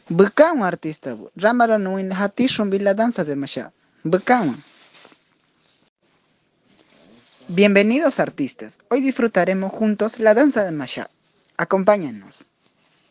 Bıkama artista bu. Ramaranowin hatishun la danza de Masha. Bıkama. Bienvenidos artistas. Hoy disfrutaremos juntos la danza de Masha. Acompáñennos.